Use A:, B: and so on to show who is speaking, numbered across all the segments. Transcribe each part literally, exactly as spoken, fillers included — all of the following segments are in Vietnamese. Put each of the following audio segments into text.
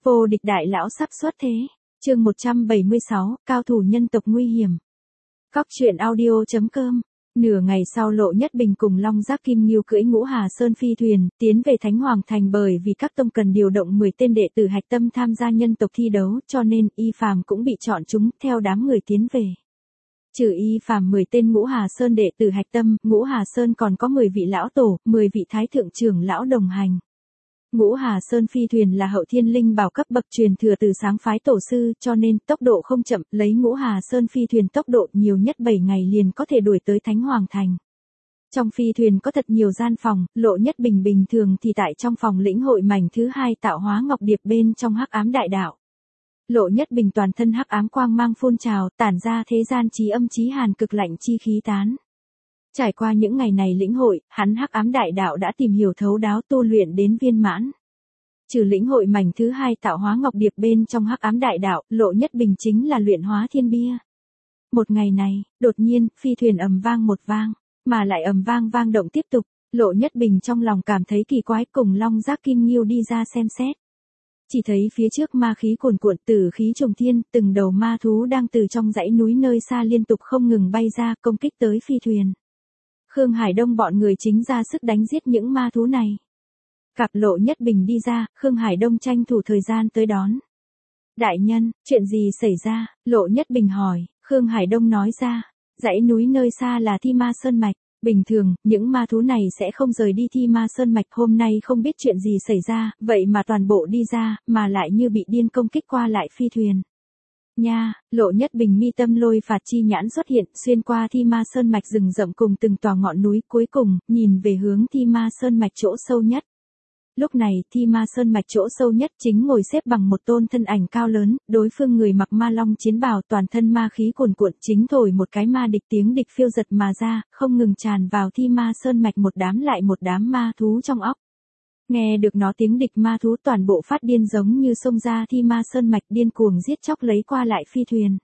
A: Vô địch đại lão sắp xuất thế. Chương một trăm bảy mươi sáu, cao thủ nhân tộc nguy hiểm. Cóc truyện audio chấm com. Nửa ngày sau Lộ Nhất Bình cùng Long Giác Kim Ngưu cưỡi Ngũ Hà Sơn phi thuyền, tiến về Thánh Hoàng Thành bởi vì các tông cần điều động mười tên đệ tử hạch tâm tham gia nhân tộc thi đấu, cho nên Y Phàm cũng bị chọn chúng theo đám người tiến về. Trừ Y Phàm mười tên Ngũ Hà Sơn đệ tử hạch tâm, Ngũ Hà Sơn còn có mười vị lão tổ, mười vị thái thượng trưởng lão đồng hành. Ngũ Hà Sơn phi thuyền là hậu thiên linh bảo cấp bậc truyền thừa từ sáng phái tổ sư, cho nên tốc độ không chậm, lấy Ngũ Hà Sơn phi thuyền tốc độ nhiều nhất bảy ngày liền có thể đuổi tới Thánh Hoàng Thành. Trong phi thuyền có thật nhiều gian phòng, Lộ Nhất Bình bình thường thì tại trong phòng lĩnh hội mảnh thứ hai tạo hóa ngọc điệp bên trong hắc ám đại đạo. Lộ Nhất Bình toàn thân hắc ám quang mang phun trào, tản ra thế gian chí âm chí hàn cực lạnh chi khí tán. Trải qua những ngày này lĩnh hội, hắn hắc ám đại đạo đã tìm hiểu thấu đáo tu luyện đến viên mãn. Trừ lĩnh hội mảnh thứ hai tạo hóa ngọc điệp bên trong hắc ám đại đạo, Lộ Nhất Bình chính là luyện hóa thiên bia. Một ngày này, đột nhiên, phi thuyền ầm vang một vang, mà lại ầm vang vang động tiếp tục, Lộ Nhất Bình trong lòng cảm thấy kỳ quái, cùng Long Giác Kim Ngưu đi ra xem xét. Chỉ thấy phía trước ma khí cuồn cuộn, tử khí trùng thiên, từng đầu ma thú đang từ trong dãy núi nơi xa liên tục không ngừng bay ra công kích tới phi thuyền. Khương Hải Đông bọn người chính ra sức đánh giết những ma thú này. Gặp Lộ Nhất Bình đi ra, Khương Hải Đông tranh thủ thời gian tới đón. Đại nhân, chuyện gì xảy ra? Lộ Nhất Bình hỏi. Khương Hải Đông nói ra, dãy núi nơi xa là Thi Ma Sơn Mạch. Bình thường, những ma thú này sẽ không rời đi Thi Ma Sơn Mạch, hôm nay không biết chuyện gì xảy ra, vậy mà toàn bộ đi ra, mà lại như bị điên công kích qua lại phi thuyền. Nha, Lộ Nhất Bình mi tâm lôi phạt chi nhãn xuất hiện, xuyên qua Thi Ma Sơn Mạch rừng rậm cùng từng tòa ngọn núi, cuối cùng, nhìn về hướng Thi Ma Sơn Mạch chỗ sâu nhất. Lúc này, Thi Ma Sơn Mạch chỗ sâu nhất chính ngồi xếp bằng một tôn thân ảnh cao lớn, đối phương người mặc ma long chiến bào, toàn thân ma khí cuồn cuộn, chính thổi một cái ma địch, tiếng địch phiêu giật mà ra, không ngừng tràn vào Thi Ma Sơn Mạch một đám lại một đám ma thú trong óc. Nghe được nó tiếng địch ma thú toàn bộ phát điên giống như xông ra Thi Ma Sơn Mạch, điên cuồng giết chóc lấy qua lại phi thuyền.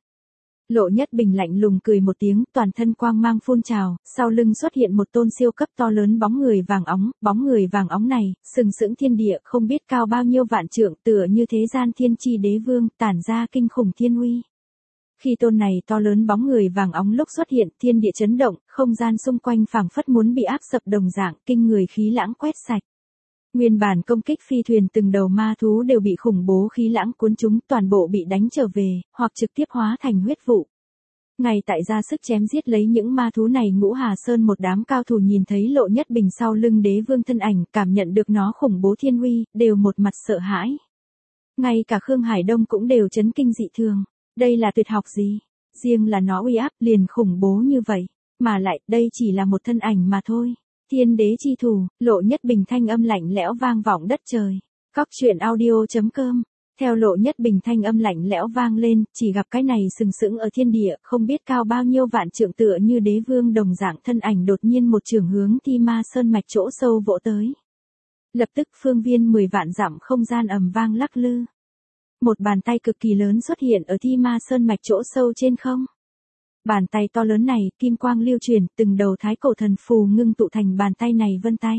A: Lộ Nhất Bình lạnh lùng cười một tiếng, toàn thân quang mang phun trào, sau lưng xuất hiện một tôn siêu cấp to lớn bóng người vàng óng, bóng người vàng óng này, sừng sững thiên địa, không biết cao bao nhiêu vạn trượng, tựa như thế gian thiên chi đế vương, tản ra kinh khủng thiên uy. Khi tôn này to lớn bóng người vàng óng lúc xuất hiện, thiên địa chấn động, không gian xung quanh phảng phất muốn bị áp sập đồng dạng, kinh người khí lãng quét sạch. Nguyên bản công kích phi thuyền từng đầu ma thú đều bị khủng bố khí lãng cuốn chúng, toàn bộ bị đánh trở về, hoặc trực tiếp hóa thành huyết vụ. Ngay tại ra sức chém giết lấy những ma thú này, Ngũ Hà Sơn một đám cao thủ nhìn thấy Lộ Nhất Bình sau lưng đế vương thân ảnh, cảm nhận được nó khủng bố thiên uy, đều một mặt sợ hãi. Ngay cả Khương Hải Đông cũng đều chấn kinh dị thường. Đây là tuyệt học gì? Riêng là nó uy áp liền khủng bố như vậy, mà lại đây chỉ là một thân ảnh mà thôi. Thiên đế chi thủ, Lộ Nhất Bình thanh âm lạnh lẽo vang vọng đất trời. Cóc truyện audio chấm com. Theo Lộ Nhất Bình thanh âm lạnh lẽo vang lên, chỉ gặp cái này sừng sững ở thiên địa, không biết cao bao nhiêu vạn trượng tựa như đế vương đồng dạng thân ảnh đột nhiên một trường hướng Thi Ma Sơn Mạch chỗ sâu vỗ tới. Lập tức phương viên mười vạn dặm không gian ầm vang lắc lư. Một bàn tay cực kỳ lớn xuất hiện ở Thi Ma Sơn Mạch chỗ sâu trên không. Bàn tay to lớn này, kim quang lưu truyền, từng đầu thái cổ thần phù ngưng tụ thành bàn tay này vân tay.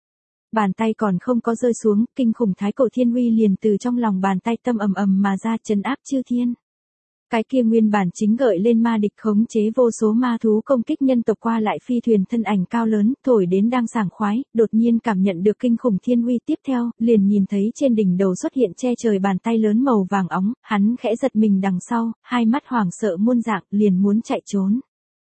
A: Bàn tay còn không có rơi xuống, kinh khủng thái cổ thiên uy liền từ trong lòng bàn tay tâm ầm ầm mà ra, trấn áp chư thiên. Cái kia nguyên bản chính gợi lên ma địch khống chế vô số ma thú công kích nhân tộc qua lại phi thuyền thân ảnh cao lớn, thổi đến đang sảng khoái, đột nhiên cảm nhận được kinh khủng thiên uy, tiếp theo, liền nhìn thấy trên đỉnh đầu xuất hiện che trời bàn tay lớn màu vàng óng, hắn khẽ giật mình đằng sau, hai mắt hoảng sợ muôn dạng, liền muốn chạy trốn.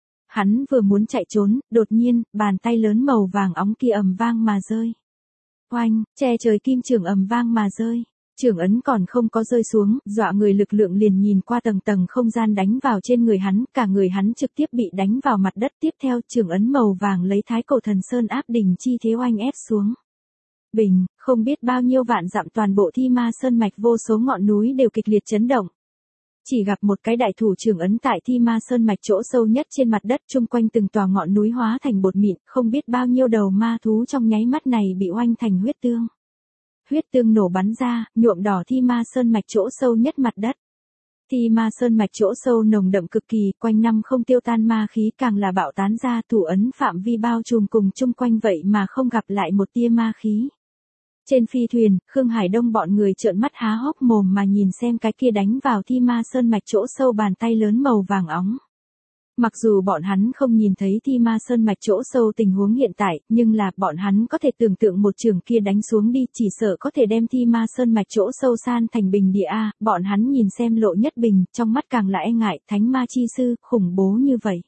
A: Hắn vừa muốn chạy trốn, đột nhiên, bàn tay lớn màu vàng óng kia ầm vang mà rơi. Oanh, che trời kim trường ầm vang mà rơi. Trường ấn còn không có rơi xuống, dọa người lực lượng liền nhìn qua tầng tầng không gian đánh vào trên người hắn, cả người hắn trực tiếp bị đánh vào mặt đất, tiếp theo trường ấn màu vàng lấy thái cổ thần sơn áp đỉnh chi thế oanh ép xuống. Bình, không biết bao nhiêu vạn dặm toàn bộ Thi Ma Sơn Mạch vô số ngọn núi đều kịch liệt chấn động. Chỉ gặp một cái đại thủ trường ấn tại Thi Ma Sơn Mạch chỗ sâu nhất trên mặt đất, chung quanh từng tòa ngọn núi hóa thành bột mịn, không biết bao nhiêu đầu ma thú trong nháy mắt này bị oanh thành huyết tương. Huyết tương nổ bắn ra, nhuộm đỏ Thi Ma Sơn Mạch chỗ sâu nhất mặt đất. Thi Ma Sơn Mạch chỗ sâu nồng đậm cực kỳ, quanh năm không tiêu tan ma khí càng là bạo tán ra, thủ ấn phạm vi bao trùm cùng chung quanh vậy mà không gặp lại một tia ma khí. Trên phi thuyền, Khương Hải Đông bọn người trợn mắt há hốc mồm mà nhìn xem cái kia đánh vào Thi Ma Sơn mạch chỗ sâu bàn tay lớn màu vàng óng. Mặc dù bọn hắn không nhìn thấy Thi Ma Sơn mạch chỗ sâu tình huống hiện tại, nhưng là bọn hắn có thể tưởng tượng một trường kia đánh xuống đi, chỉ sợ có thể đem Thi Ma Sơn mạch chỗ sâu san thành bình địa a. Bọn hắn nhìn xem Lộ Nhất Bình, trong mắt càng là e ngại, thánh ma chi sư, khủng bố như vậy.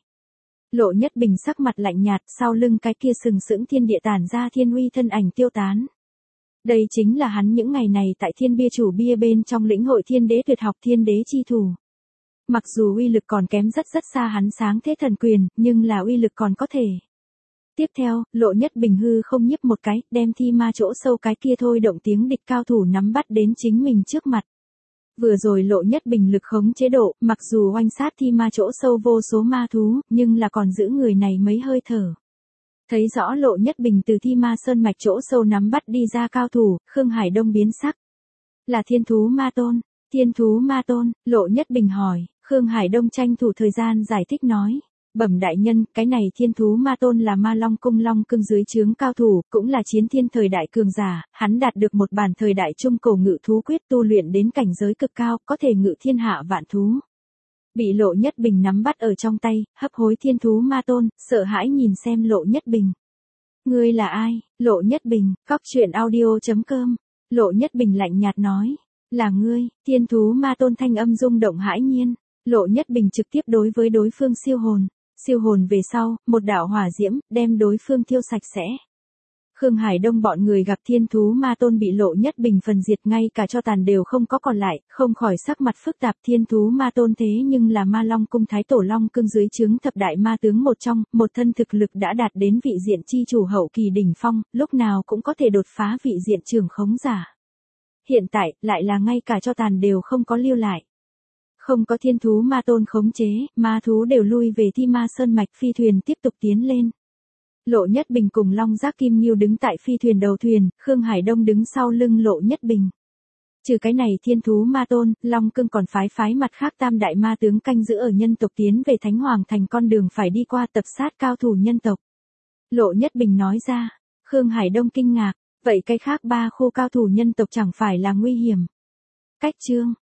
A: Lộ Nhất Bình sắc mặt lạnh nhạt, sau lưng cái kia sừng sững thiên địa tản ra thiên uy thân ảnh tiêu tán. Đây chính là hắn những ngày này tại Thiên Bia chủ bia bên trong lĩnh hội Thiên Đế tuyệt học Thiên Đế chi thủ. Mặc dù uy lực còn kém rất rất xa hắn sáng thế thần quyền, nhưng là uy lực còn có thể. Tiếp theo, Lộ Nhất Bình hư không nhấp một cái, đem Thi Ma chỗ sâu cái kia thôi động tiếng địch cao thủ nắm bắt đến chính mình trước mặt. Vừa rồi Lộ Nhất Bình lực khống chế độ, mặc dù oanh sát Thi Ma chỗ sâu vô số ma thú, nhưng là còn giữ người này mấy hơi thở. Thấy rõ Lộ Nhất Bình từ Thi Ma Sơn mạch chỗ sâu nắm bắt đi ra cao thủ, Khương Hải Đông biến sắc. Là Thiên Thú Ma Tôn, Thiên Thú Ma Tôn, Lộ Nhất Bình hỏi, Khương Hải Đông tranh thủ thời gian giải thích nói. Bẩm đại nhân, cái này Thiên Thú Ma Tôn là Ma Long cung Long cưng dưới trướng cao thủ, cũng là chiến thiên thời đại cường giả, hắn đạt được một bản thời đại trung cổ ngự thú quyết tu luyện đến cảnh giới cực cao, có thể ngự thiên hạ vạn thú. Bị Lộ Nhất Bình nắm bắt ở trong tay, hấp hối Thiên Thú Ma Tôn, sợ hãi nhìn xem Lộ Nhất Bình. Ngươi là ai? Lộ Nhất Bình, cóc truyện audio chấm com. Lộ Nhất Bình lạnh nhạt nói, là ngươi. Thiên Thú Ma Tôn thanh âm rung động hãi nhiên. Lộ Nhất Bình trực tiếp đối với đối phương siêu hồn. Siêu hồn về sau, một đạo hỏa diễm, đem đối phương thiêu sạch sẽ. Khương Hải Đông bọn người gặp Thiên Thú Ma Tôn bị Lộ Nhất Bình phần diệt, ngay cả cho tàn đều không có còn lại, không khỏi sắc mặt phức tạp. Thiên Thú Ma Tôn thế nhưng là Ma Long cung thái tổ Long cưng dưới trướng thập đại ma tướng một trong, một thân thực lực đã đạt đến vị diện chi chủ hậu kỳ đỉnh phong, lúc nào cũng có thể đột phá vị diện trưởng khống giả. Hiện tại, lại là ngay cả cho tàn đều không có lưu lại. Không có Thiên Thú Ma Tôn khống chế, ma thú đều lui về Thi Ma Sơn mạch, phi thuyền tiếp tục tiến lên. Lộ Nhất Bình cùng Long Giác Kim Nghiêu đứng tại phi thuyền đầu thuyền, Khương Hải Đông đứng sau lưng Lộ Nhất Bình. Trừ cái này Thiên Thú Ma Tôn, Long cưng còn phái phái mặt khác tam đại ma tướng canh giữ ở nhân tộc tiến về Thánh Hoàng thành con đường phải đi qua tập sát cao thủ nhân tộc. Lộ Nhất Bình nói ra, Khương Hải Đông kinh ngạc, vậy cái khác ba khu cao thủ nhân tộc chẳng phải là nguy hiểm. Cách chương.